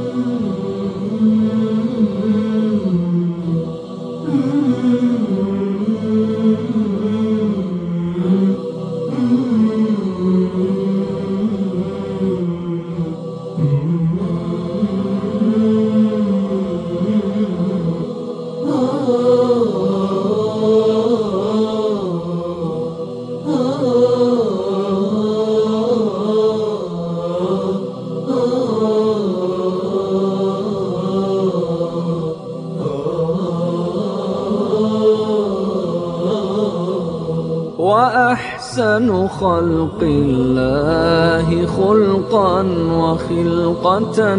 وأحسن خلق الله خلقا وخلقة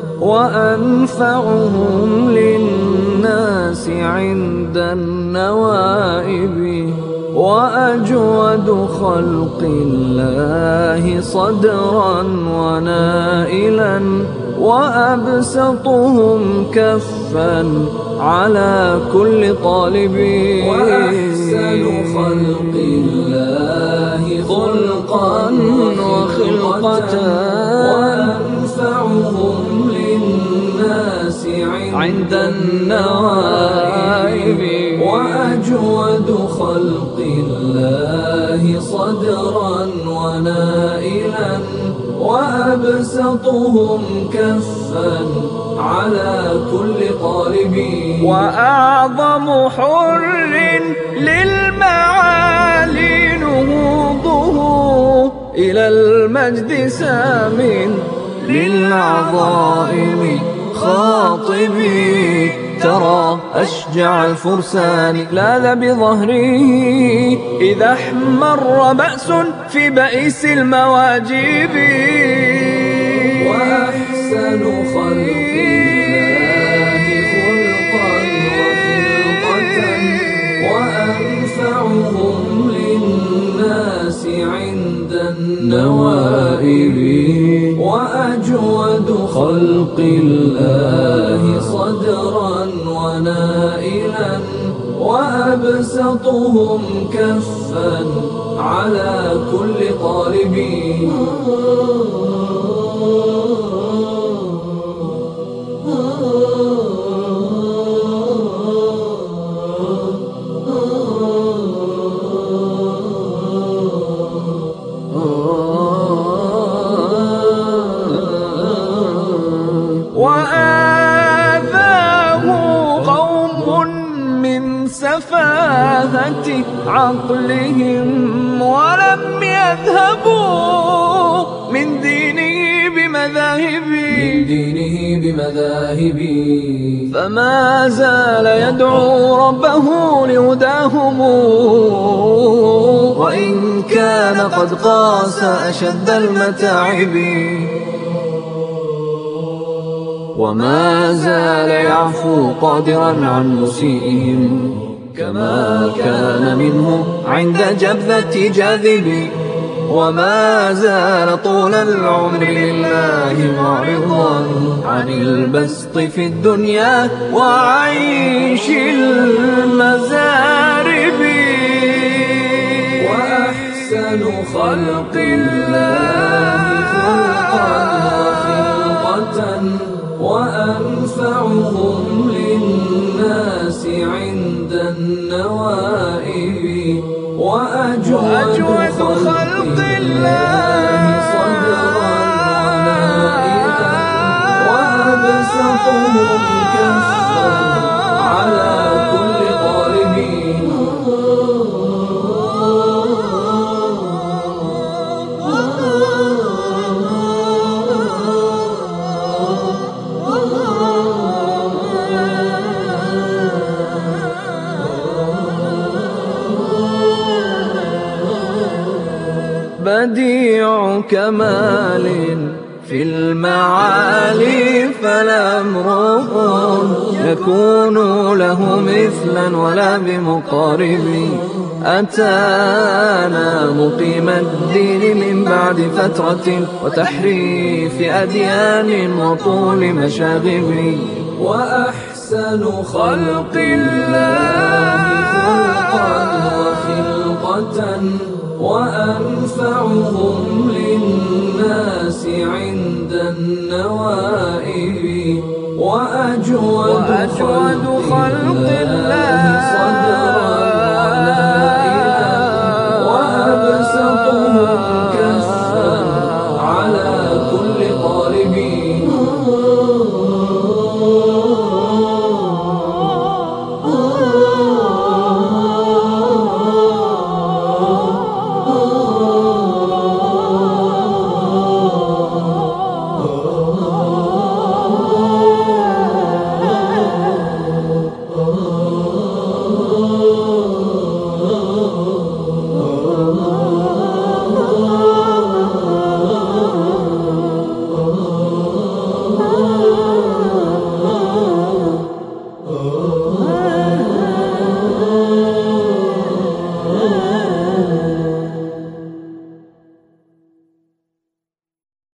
وأنفعهم للناس عند النوائب وأجود خلق الله صدرا ونائلا وأبسطهم كفا على كل طالب. وأحسن خلق الله خلقا وخلقة وأنفعهم للناس عند النوائب وأجود خلق الله صدرا ونائلا وأبسطهم كفا على كل طالب. وأعظم حر للمعالي نهوضه إلى المجد سام للعظائم خاطبي ترى أشجع الفرسان لاذ بظهره إذا احمر بأس في بئس المواجب. وأحسن خلق الله خلقا وخلقة وأنفعهم للناس عند النوائب وأجود خلق الله صدرا ونائلا وأبسطهم كفا على كل طالب. وآذاه قوم من سفاهة عقلهم ولم يذهبوا من دينه بمذاهب فما زال يدعو ربه لهداهم وإن كان قد قاس أشد المتاعب وما زال يعفو قادرا عن مسيئهم كما كان منه عند جبذة جاذب وما زال طول العمر لله معرضا عن البسط في الدنيا وعيش المزارب. وأحسن خلق الله خلقا وخلقة وأنفعهم للناس عند النوائب وأجود خلق الله صدرا ونائلا وأبسطهم كفا على كل طالب. بديع كمال في المعالي فلا امرؤ يكون له مثلا ولا بمقارب أتانا مقيم الدين من بعد فترة وتحريف أديان وطول مشاغب. وأحسن خلق الله خلقا وخلقة وأنفعهم للناس عند النوائب وأجود خلق الله